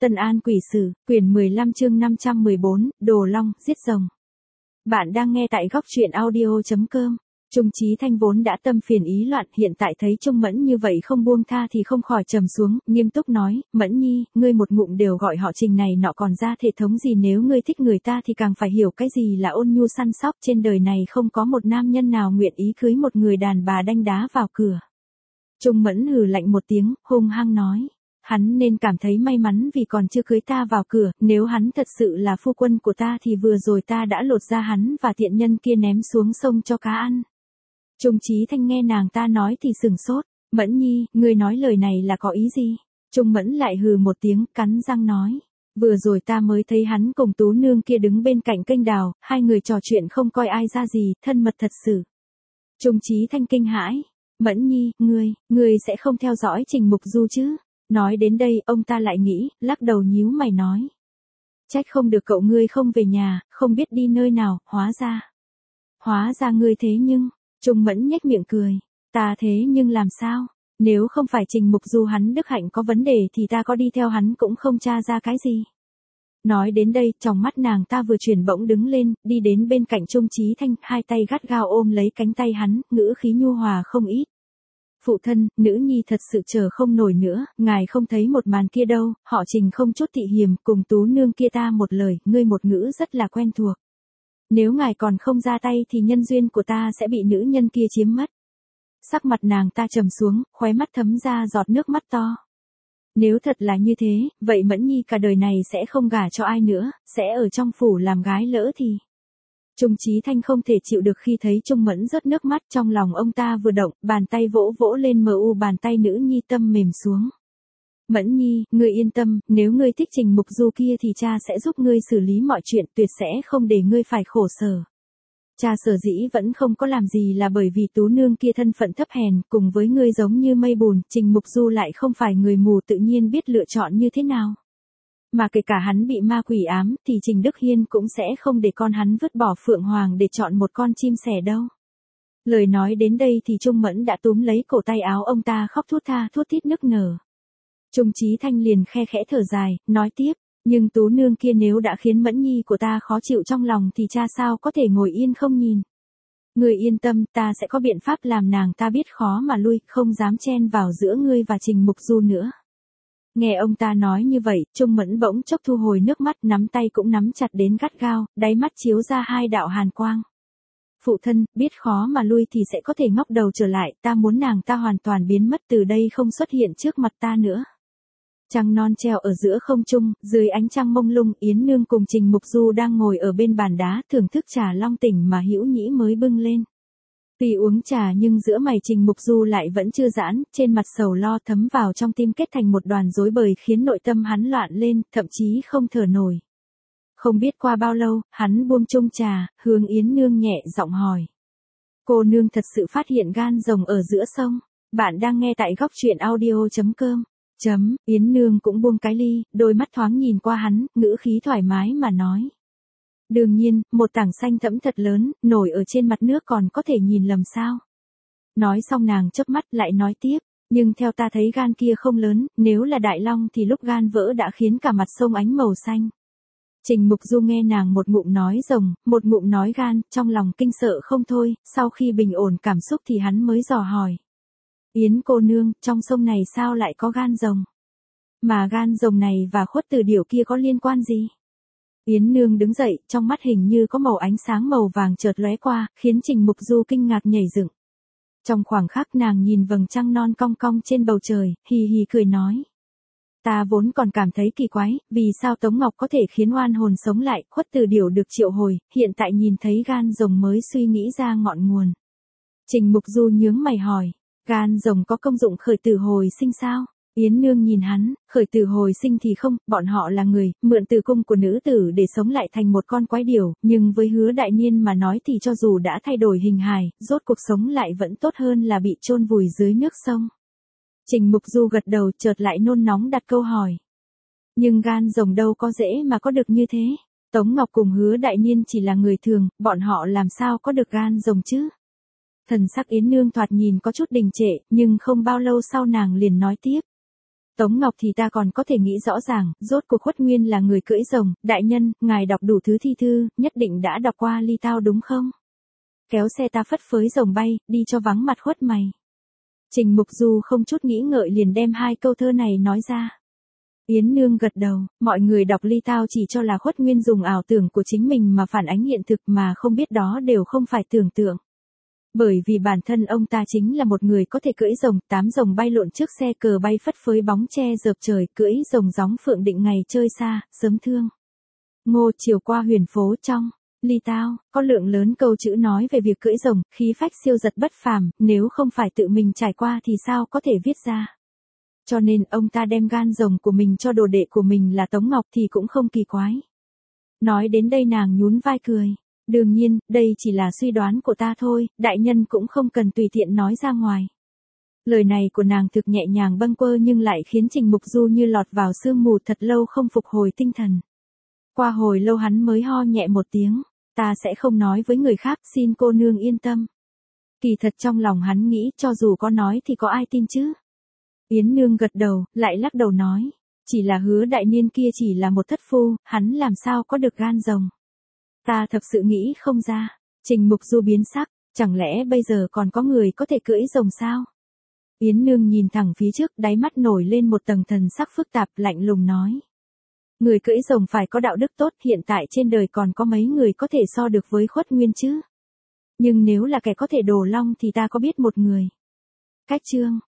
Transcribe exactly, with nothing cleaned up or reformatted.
Tân An Quỷ Sử, quyển mười lăm chương năm trăm mười bốn, Đồ Long, giết rồng. Bạn đang nghe tại góc truyện audio chấm com. Trung Chí Thanh vốn đã tâm phiền ý loạn, hiện tại thấy Trung Mẫn như vậy không buông tha thì không khỏi trầm xuống, nghiêm túc nói, Mẫn Nhi, ngươi một ngụm đều gọi họ Trình này nọ còn ra thể thống gì, nếu ngươi thích người ta thì càng phải hiểu cái gì là ôn nhu săn sóc, trên đời này không có một nam nhân nào nguyện ý cưới một người đàn bà đanh đá vào cửa. Trung Mẫn hừ lạnh một tiếng, hung hăng nói. Hắn nên cảm thấy may mắn vì còn chưa cưới ta vào cửa, nếu hắn thật sự là phu quân của ta thì vừa rồi ta đã lột ra hắn và tiện nhân kia ném xuống sông cho cá ăn. Trung Chí Thanh nghe nàng ta nói thì sừng sốt, Mẫn Nhi, ngươi nói lời này là có ý gì? Trung Mẫn lại hừ một tiếng, cắn răng nói. Vừa rồi ta mới thấy hắn cùng Tú Nương kia đứng bên cạnh kênh đào, hai người trò chuyện không coi ai ra gì, thân mật thật sự. Trung Chí Thanh kinh hãi, Mẫn Nhi, ngươi, ngươi sẽ không theo dõi Trình Mục Du chứ? Nói đến đây, ông ta lại nghĩ, lắc đầu nhíu mày nói. Trách không được cậu ngươi không về nhà, không biết đi nơi nào, hóa ra. Hóa ra ngươi thế nhưng, Trung Mẫn nhếch miệng cười, ta thế nhưng làm sao? Nếu không phải Trình Mục Du hắn đức hạnh có vấn đề thì ta có đi theo hắn cũng không tra ra cái gì. Nói đến đây, trong mắt nàng ta vừa chuyển bỗng đứng lên, đi đến bên cạnh Trung Chí Thanh, hai tay gắt gao ôm lấy cánh tay hắn, ngữ khí nhu hòa không ít. Phụ thân, nữ nhi thật sự chờ không nổi nữa, ngài không thấy một màn kia đâu, họ Trình không chút tị hiềm, cùng Tú Nương kia ta một lời, ngươi một ngữ rất là quen thuộc. Nếu ngài còn không ra tay thì nhân duyên của ta sẽ bị nữ nhân kia chiếm mất. Sắc mặt nàng ta trầm xuống, khóe mắt thấm ra giọt nước mắt to. Nếu thật là như thế, vậy Mẫn Nhi cả đời này sẽ không gả cho ai nữa, sẽ ở trong phủ làm gái lỡ thì... Trung Chí Thanh không thể chịu được khi thấy Trung Mẫn rớt nước mắt, trong lòng ông ta vừa động, bàn tay vỗ vỗ lên mờ u bàn tay nữ nhi, tâm mềm xuống. Mẫn Nhi, ngươi yên tâm, nếu ngươi thích Trình Mục Du kia thì cha sẽ giúp ngươi xử lý mọi chuyện, tuyệt sẽ không để ngươi phải khổ sở. Cha sở dĩ vẫn không có làm gì là bởi vì Tú Nương kia thân phận thấp hèn, cùng với ngươi giống như mây bùn, Trình Mục Du lại không phải người mù, tự nhiên biết lựa chọn như thế nào. Mà kể cả hắn bị ma quỷ ám thì Trình Đức Hiên cũng sẽ không để con hắn vứt bỏ Phượng Hoàng để chọn một con chim sẻ đâu. Lời nói đến đây thì Trung Mẫn đã túm lấy cổ tay áo ông ta, khóc thút tha thút thít nức nở. Trung Chí Thanh liền khe khẽ thở dài, nói tiếp, nhưng Tú Nương kia nếu đã khiến Mẫn Nhi của ta khó chịu trong lòng thì cha sao có thể ngồi yên không nhìn. Ngươi yên tâm, ta sẽ có biện pháp làm nàng ta biết khó mà lui, không dám chen vào giữa ngươi và Trình Mục Du nữa. Nghe ông ta nói như vậy, Trung Mẫn bỗng chốc thu hồi nước mắt, nắm tay cũng nắm chặt đến gắt gao, đáy mắt chiếu ra hai đạo hàn quang. Phụ thân, biết khó mà lui thì sẽ có thể ngóc đầu trở lại, ta muốn nàng ta hoàn toàn biến mất từ đây, không xuất hiện trước mặt ta nữa. Trăng non treo ở giữa không trung, dưới ánh trăng mông lung, Yến Nương cùng Trình Mục Du đang ngồi ở bên bàn đá thưởng thức trà long tỉnh mà Hữu Nhĩ mới bưng lên. Tuy uống trà nhưng giữa mày Trình Mục Du lại vẫn chưa giãn, trên mặt sầu lo thấm vào trong tim, kết thành một đoàn rối bời khiến nội tâm hắn loạn lên, thậm chí không thở nổi. Không biết qua bao lâu, hắn buông chung trà, hướng Yến Nương nhẹ giọng hỏi. Cô nương thật sự phát hiện gan rồng ở giữa sông. Bạn đang nghe tại góc truyện audio chấm com. Chấm, Yến Nương cũng buông cái ly, đôi mắt thoáng nhìn qua hắn, ngữ khí thoải mái mà nói. Đương nhiên, một tảng xanh thẫm thật lớn, nổi ở trên mặt nước còn có thể nhìn lầm sao. Nói xong nàng chớp mắt lại nói tiếp, nhưng theo ta thấy gan kia không lớn, nếu là đại long thì lúc gan vỡ đã khiến cả mặt sông ánh màu xanh. Trình Mục Du nghe nàng một ngụm nói rồng, một ngụm nói gan, trong lòng kinh sợ không thôi, sau khi bình ổn cảm xúc thì hắn mới dò hỏi. Yến cô nương, trong sông này sao lại có gan rồng? Mà gan rồng này và khuất từ điểu kia có liên quan gì? Yến Nương đứng dậy, trong mắt hình như có màu ánh sáng màu vàng chợt lóe qua, khiến Trình Mục Du kinh ngạc nhảy dựng. Trong khoảng khắc nàng nhìn vầng trăng non cong cong trên bầu trời, hì hì cười nói. Ta vốn còn cảm thấy kỳ quái, vì sao Tống Ngọc có thể khiến oan hồn sống lại, khuất từ điểu được triệu hồi, hiện tại nhìn thấy gan rồng mới suy nghĩ ra ngọn nguồn. Trình Mục Du nhướng mày hỏi, gan rồng có công dụng khởi tử hồi sinh sao? Yến Nương nhìn hắn, khởi tử hồi sinh thì không, bọn họ là người, mượn tử cung của nữ tử để sống lại thành một con quái điểu, nhưng với Hứa Đại Niên mà nói thì cho dù đã thay đổi hình hài, rốt cuộc sống lại vẫn tốt hơn là bị chôn vùi dưới nước sông. Trình Mục Du gật đầu, chợt lại nôn nóng đặt câu hỏi. Nhưng gan rồng đâu có dễ mà có được như thế. Tống Ngọc cùng Hứa Đại Niên chỉ là người thường, bọn họ làm sao có được gan rồng chứ? Thần sắc Yến Nương thoạt nhìn có chút đình trệ, nhưng không bao lâu sau nàng liền nói tiếp. Tống Ngọc thì ta còn có thể nghĩ rõ ràng, rốt cuộc Khuất Nguyên là người cưỡi rồng, đại nhân, ngài đọc đủ thứ thi thư, nhất định đã đọc qua Ly Tao đúng không? Kéo xe ta phất phới rồng bay, đi cho vắng mặt Khuất mày. Trình Mục Du không chút nghĩ ngợi liền đem hai câu thơ này nói ra. Yến Nương gật đầu, mọi người đọc Ly Tao chỉ cho là Khuất Nguyên dùng ảo tưởng của chính mình mà phản ánh hiện thực mà không biết đó đều không phải tưởng tượng. Bởi vì bản thân ông ta chính là một người có thể cưỡi rồng, tám rồng bay lộn trước xe cờ bay phất phới bóng che dợp trời, cưỡi rồng gióng phượng định ngày chơi xa, sớm thương. Ngô chiều qua huyền phố trong Ly Tao, có lượng lớn câu chữ nói về việc cưỡi rồng, khí phách siêu giật bất phàm, nếu không phải tự mình trải qua thì sao có thể viết ra. Cho nên ông ta đem gan rồng của mình cho đồ đệ của mình là Tống Ngọc thì cũng không kỳ quái. Nói đến đây nàng nhún vai cười. Đương nhiên, đây chỉ là suy đoán của ta thôi, đại nhân cũng không cần tùy tiện nói ra ngoài. Lời này của nàng thực nhẹ nhàng bâng quơ nhưng lại khiến Trình Mục Du như lọt vào sương mù thật lâu không phục hồi tinh thần. Qua hồi lâu hắn mới ho nhẹ một tiếng, ta sẽ không nói với người khác, xin cô nương yên tâm. Kỳ thật trong lòng hắn nghĩ cho dù có nói thì có ai tin chứ. Yến Nương gật đầu, lại lắc đầu nói, chỉ là Hứa đại niên kia chỉ là một thất phu, hắn làm sao có được gan rồng. Ta thật sự nghĩ không ra. Trình Mục Du biến sắc, chẳng lẽ bây giờ còn có người có thể cưỡi rồng sao? Yến Nương nhìn thẳng phía trước, đáy mắt nổi lên một tầng thần sắc phức tạp, lạnh lùng nói. Người cưỡi rồng phải có đạo đức tốt, hiện tại trên đời còn có mấy người có thể so được với Khuất Nguyên chứ? Nhưng nếu là kẻ có thể đồ long thì ta có biết một người. Cách chương